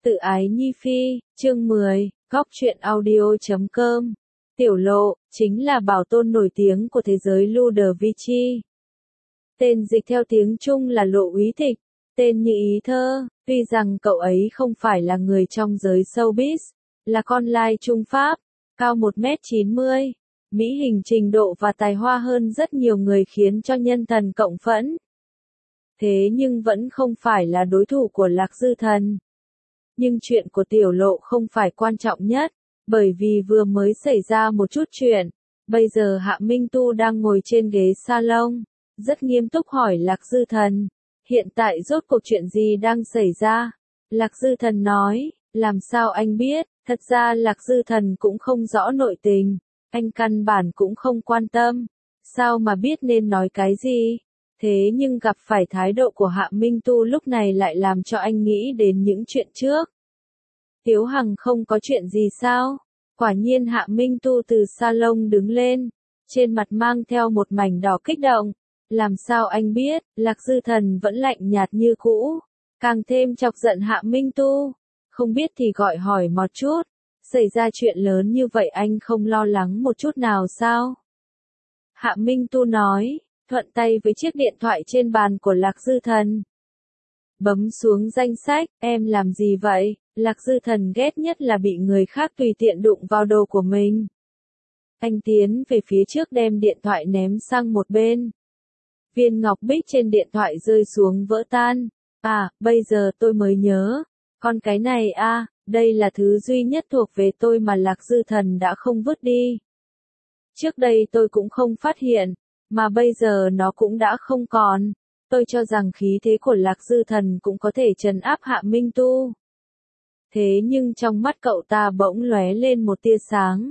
Tự ái Nhi Phi, chương 10, góc truyện audio.com. Tiểu Lộ, chính là bảo tôn nổi tiếng của thế giới Ludovici. Tên dịch theo tiếng Trung là Lộ Úy Thịch, tên như ý thơ, tuy rằng cậu ấy không phải là người trong giới showbiz, là con lai Trung Pháp, cao 1m90, mỹ hình trình độ và tài hoa hơn rất nhiều người khiến cho nhân thần cộng phẫn. Thế nhưng vẫn không phải là đối thủ của Lạc Dư Thần. Nhưng chuyện của Tiểu Lộ không phải quan trọng nhất, bởi vì vừa mới xảy ra một chút chuyện. Bây giờ Hạ Minh Tu đang ngồi trên ghế salon, rất nghiêm túc hỏi Lạc Dư Thần, hiện tại rốt cuộc chuyện gì đang xảy ra? Lạc Dư Thần nói, làm sao anh biết, thật ra Lạc Dư Thần cũng không rõ nội tình, anh căn bản cũng không quan tâm, sao mà biết nên nói cái gì? Thế nhưng gặp phải thái độ của Hạ Minh Tu lúc này lại làm cho anh nghĩ đến những chuyện trước. Tiếu Hằng không có chuyện gì sao? Quả nhiên Hạ Minh Tu từ salon đứng lên, trên mặt mang theo một mảnh đỏ kích động. Làm sao anh biết? Lạc Dư Thần vẫn lạnh nhạt như cũ, càng thêm chọc giận Hạ Minh Tu. Không biết thì gọi hỏi một chút, xảy ra chuyện lớn như vậy anh không lo lắng một chút nào sao? Hạ Minh Tu nói, thuận tay với chiếc điện thoại trên bàn của Lạc Dư Thần. Bấm xuống danh sách, em làm gì vậy? Lạc Dư Thần ghét nhất là bị người khác tùy tiện đụng vào đồ của mình. Anh tiến về phía trước đem điện thoại ném sang một bên. Viên ngọc bích trên điện thoại rơi xuống vỡ tan. À, bây giờ tôi mới nhớ. Con cái này à, đây là thứ duy nhất thuộc về tôi mà Lạc Dư Thần đã không vứt đi. Trước đây tôi cũng không phát hiện, mà bây giờ nó cũng đã không còn. Tôi cho rằng khí thế của Lạc Dư Thần cũng có thể trấn áp Hạ Minh Tu. Thế nhưng trong mắt cậu ta bỗng lóe lên một tia sáng.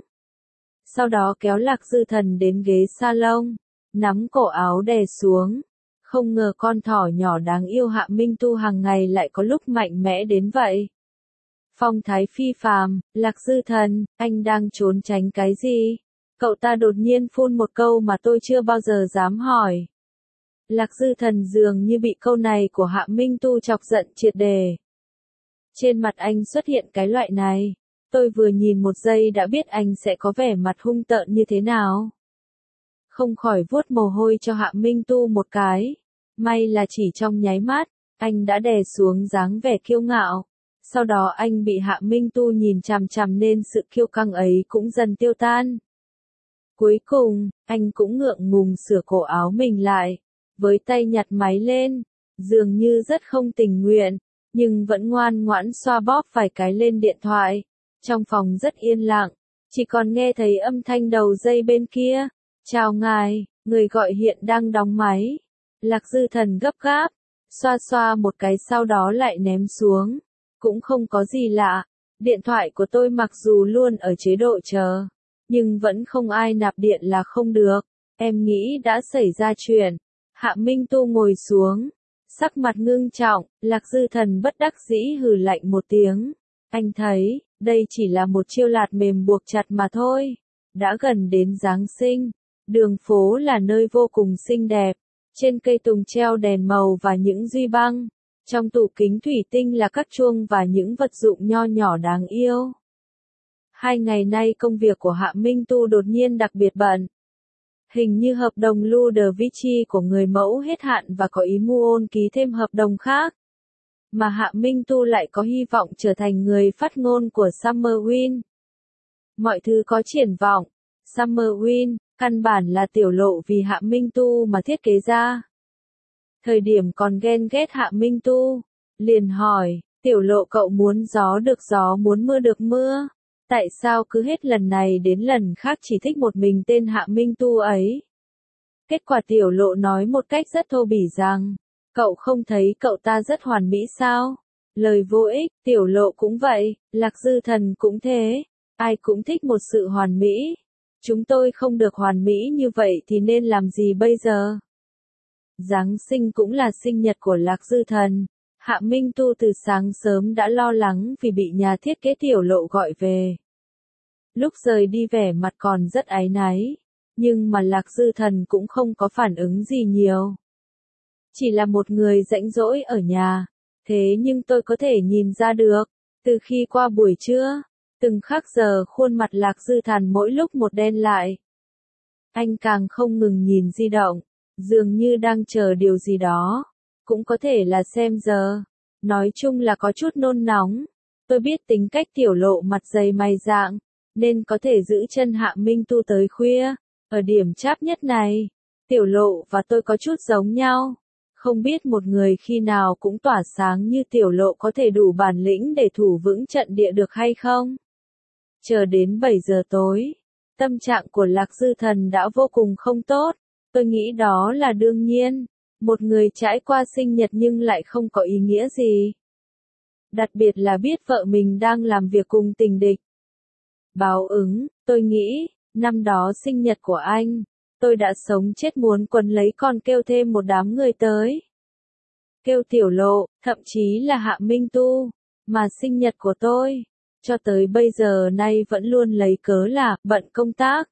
Sau đó kéo Lạc Dư Thần đến ghế salon, nắm cổ áo đè xuống. Không ngờ con thỏ nhỏ đáng yêu Hạ Minh Tu hàng ngày lại có lúc mạnh mẽ đến vậy. Phong thái phi phàm, Lạc Dư Thần, anh đang trốn tránh cái gì? Cậu ta đột nhiên phun một câu mà tôi chưa bao giờ dám hỏi. Lạc Dư Thần dường như bị câu này của Hạ Minh Tu chọc giận triệt đề. Trên mặt anh xuất hiện cái loại này. Tôi vừa nhìn một giây đã biết anh sẽ có vẻ mặt hung tợn như thế nào. Không khỏi vuốt mồ hôi cho Hạ Minh Tu một cái. May là chỉ trong nháy mắt, anh đã đè xuống dáng vẻ kiêu ngạo. Sau đó anh bị Hạ Minh Tu nhìn chằm chằm nên sự kiêu căng ấy cũng dần tiêu tan. Cuối cùng, anh cũng ngượng ngùng sửa cổ áo mình lại, với tay nhặt máy lên, dường như rất không tình nguyện, nhưng vẫn ngoan ngoãn xoa bóp vài cái lên điện thoại. Trong phòng rất yên lặng, chỉ còn nghe thấy âm thanh đầu dây bên kia. Chào ngài, người gọi hiện đang đóng máy. Lạc Dư Thần gấp gáp, xoa xoa một cái sau đó lại ném xuống. Cũng không có gì lạ, điện thoại của tôi mặc dù luôn ở chế độ chờ, nhưng vẫn không ai nạp điện là không được. Em nghĩ đã xảy ra chuyện. Hạ Minh Tu ngồi xuống, sắc mặt ngưng trọng. Lạc Dư Thần bất đắc dĩ hừ lạnh một tiếng. Anh thấy, đây chỉ là một chiêu lạt mềm buộc chặt mà thôi. Đã gần đến Giáng sinh, đường phố là nơi vô cùng xinh đẹp. Trên cây tùng treo đèn màu và những duy băng. Trong tủ kính thủy tinh là các chuông và những vật dụng nho nhỏ đáng yêu. 2 ngày nay công việc của Hạ Minh Tu đột nhiên đặc biệt bận. Hình như hợp đồng Ludovici của người mẫu hết hạn và có ý Muon ký thêm hợp đồng khác. Mà Hạ Minh Tu lại có hy vọng trở thành người phát ngôn của Summer Win. Mọi thứ có triển vọng. Summer Win, căn bản là Tiểu Lộ vì Hạ Minh Tu mà thiết kế ra. Thời điểm còn ghen ghét Hạ Minh Tu, liền hỏi, Tiểu Lộ cậu muốn gió được gió muốn mưa được mưa. Tại sao cứ hết lần này đến lần khác chỉ thích một mình tên Hạ Minh Tu ấy? Kết quả Tiểu Lộ nói một cách rất thô bỉ rằng, cậu không thấy cậu ta rất hoàn mỹ sao? Lời vô ích, Tiểu Lộ cũng vậy, Lạc Dư Thần cũng thế. Ai cũng thích một sự hoàn mỹ. Chúng tôi không được hoàn mỹ như vậy thì nên làm gì bây giờ? Giáng sinh cũng là sinh nhật của Lạc Dư Thần. Hạ Minh Tu từ sáng sớm đã lo lắng vì bị nhà thiết kế Tiểu Lộ gọi về. Lúc rời đi vẻ mặt còn rất áy náy, nhưng mà Lạc Dư Thần cũng không có phản ứng gì nhiều. Chỉ là một người rãnh rỗi ở nhà, thế nhưng tôi có thể nhìn ra được, Từ khi qua buổi trưa, từng khắc giờ khuôn mặt Lạc Dư Thần mỗi lúc một đen lại. Anh càng không ngừng nhìn di động, dường như đang chờ điều gì đó. Cũng có thể là xem giờ. Nói chung là có chút nôn nóng. Tôi biết tính cách Tiểu Lộ mặt dày mày rạng, nên có thể giữ chân Hạ Minh Tu tới khuya. Ở điểm cháp nhất này, Tiểu Lộ và tôi có chút giống nhau. Không biết một người khi nào cũng tỏa sáng như Tiểu Lộ có thể đủ bản lĩnh để thủ vững trận địa được hay không? Chờ đến 7 giờ tối, tâm trạng của Lạc Dư Thần đã vô cùng không tốt. Tôi nghĩ đó là đương nhiên. Một người trải qua sinh nhật nhưng lại không có ý nghĩa gì. Đặc biệt là biết vợ mình đang làm việc cùng tình địch. Báo ứng, tôi nghĩ, năm đó sinh nhật của anh, tôi đã sống chết muốn quấn lấy còn kêu thêm một đám người tới. Kêu Tiểu Lộ, thậm chí là Hạ Minh Tu, mà sinh nhật của tôi, cho tới bây giờ nay vẫn luôn lấy cớ là bận công tác.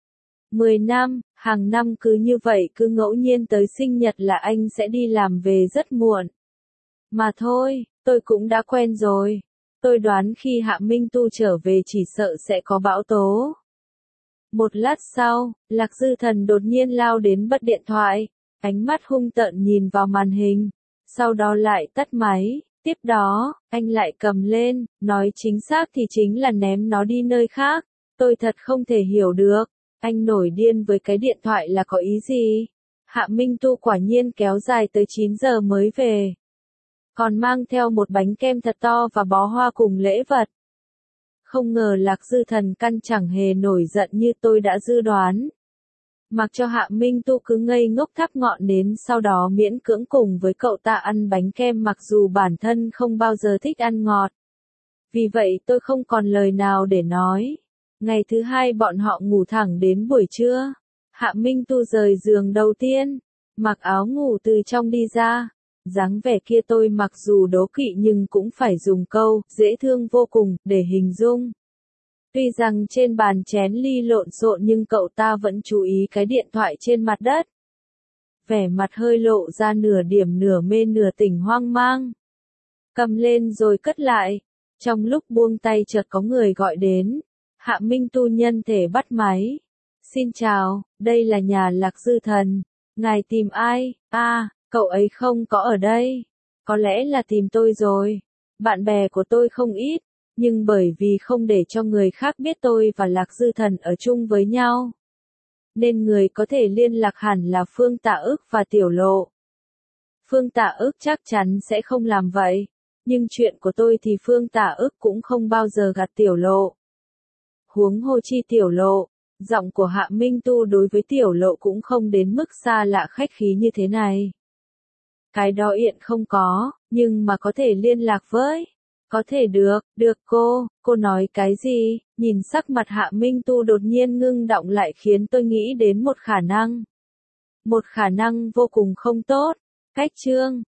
10 năm, hàng năm cứ như vậy cứ ngẫu nhiên tới sinh nhật là anh sẽ đi làm về rất muộn. Mà thôi, tôi cũng đã quen rồi. Tôi đoán khi Hạ Minh Tu trở về chỉ sợ sẽ có bão tố. Một lát sau, Lạc Dư Thần đột nhiên lao đến bật điện thoại, ánh mắt hung tợn nhìn vào màn hình, sau đó lại tắt máy. Tiếp đó, anh lại cầm lên, nói chính xác thì chính là ném nó đi nơi khác. Tôi thật không thể hiểu được, anh nổi điên với cái điện thoại là có ý gì? Hạ Minh Tu quả nhiên kéo dài tới 9 giờ mới về. Còn mang theo một bánh kem thật to và bó hoa cùng lễ vật. Không ngờ Lạc Dư Thần căn chẳng hề nổi giận như tôi đã dự đoán. Mặc cho Hạ Minh Tu cứ ngây ngốc thắp ngọn nến, sau đó miễn cưỡng cùng với cậu ta ăn bánh kem mặc dù bản thân không bao giờ thích ăn ngọt. Vì vậy tôi không còn lời nào để nói. Ngày thứ hai bọn họ ngủ thẳng đến buổi trưa. Hạ Minh Tu rời giường đầu tiên, mặc áo ngủ từ trong đi ra. Dáng vẻ kia tôi mặc dù đố kỵ nhưng cũng phải dùng câu dễ thương vô cùng để hình dung. Tuy rằng trên bàn chén ly lộn xộn nhưng cậu ta vẫn chú ý cái điện thoại trên mặt đất. Vẻ mặt hơi lộ ra nửa điểm nửa mê nửa tỉnh hoang mang. Cầm lên rồi cất lại. Trong lúc buông tay chợt có người gọi đến. Hạ Minh Tu nhân thể bắt máy. Xin chào, đây là nhà Lạc Dư Thần. Ngài tìm ai? Cậu ấy không có ở đây. Có lẽ là tìm tôi rồi. Bạn bè của tôi không ít. Nhưng bởi vì không để cho người khác biết tôi và Lạc Dư Thần ở chung với nhau, nên người có thể liên lạc hẳn là Phương Tạ Ức và Tiểu Lộ. Phương Tạ Ức chắc chắn sẽ không làm vậy. Nhưng chuyện của tôi thì Phương Tạ Ức cũng không bao giờ gạt Tiểu Lộ. Huống hồ chi Tiểu Lộ, giọng của Hạ Minh Tu đối với Tiểu Lộ cũng không đến mức xa lạ khách khí như thế này. Cái đó hiện không có, nhưng mà có thể liên lạc với. Có thể được cô nói cái gì? Nhìn sắc mặt Hạ Minh Tu đột nhiên ngưng động lại khiến tôi nghĩ đến một khả năng. Một khả năng vô cùng không tốt. Cách chương